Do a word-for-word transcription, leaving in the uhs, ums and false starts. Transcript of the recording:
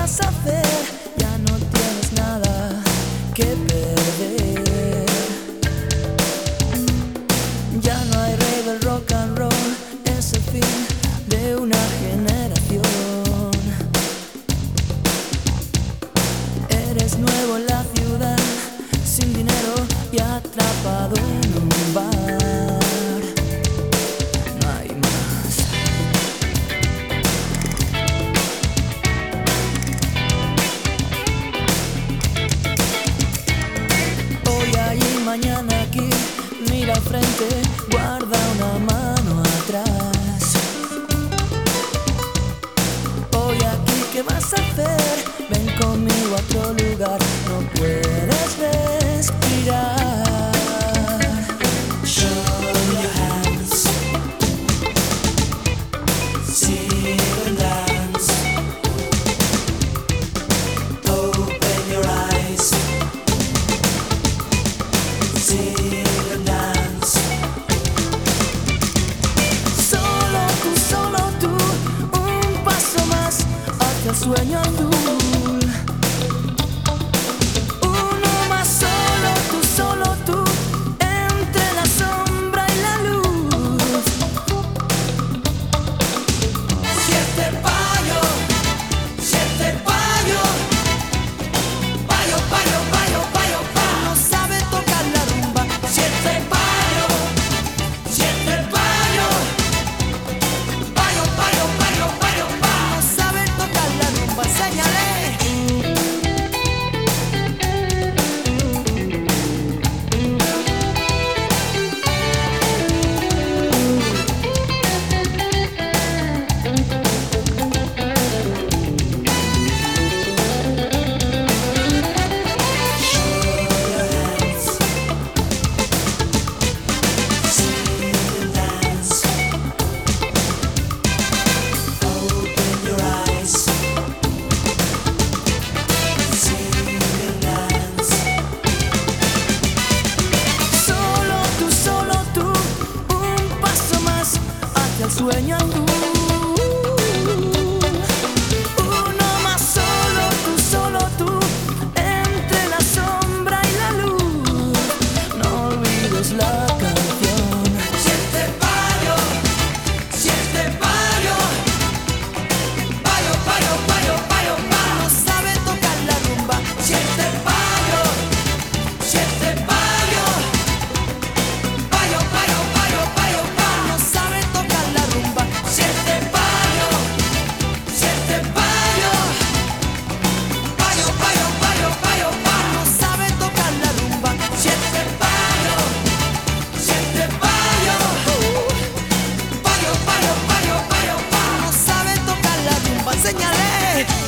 vas a hacer? Ya no tienes nada que perder. Ya no hay rey del rock and roll, es el fin de una generación. Eres nuevo en la ciudad, sin dinero y atrapado en un bar. No hay más. Hoy allí, mañana aquí, mira al frente, guarda una mano atrás. Hoy aquí, ¿qué vas a hacer? Ven conmigo a otro lugar, no puedes respirar. Show your hands, sing and dance. Open your eyes, sing and dance. Solo tú, solo tú, un paso más hacia el sueño azul. Uno más, solo tú, solo tú, entre la sombra y la luz. Siete payo, siete payo, payo, payo, payo, payo, pa. No sabe tocar la rumba. Siete payo, siete payo, payo, payo, payo, payo, pa. No sabe tocar la rumba, señalé. Solo tú, solo tú, un paso más hacia el sueño azul. Uno más, solo tú, solo tú, entre la sombra y la luz. No olvides la canción. Siete payo, siete payo, payo, payo, payo, payo, pa. No sabe tocar la rumba. Siete payo, siete payo, payo, payo, payo, payo, pa. No sabe tocar la rumba. Siete payo, siete payo, payo, payo, payo, payo, pa. No sabe tocar la rumba. Siete payo, siete payo, payo, payo, payo, payo, pa. No sabe tocar la rumba, señalé.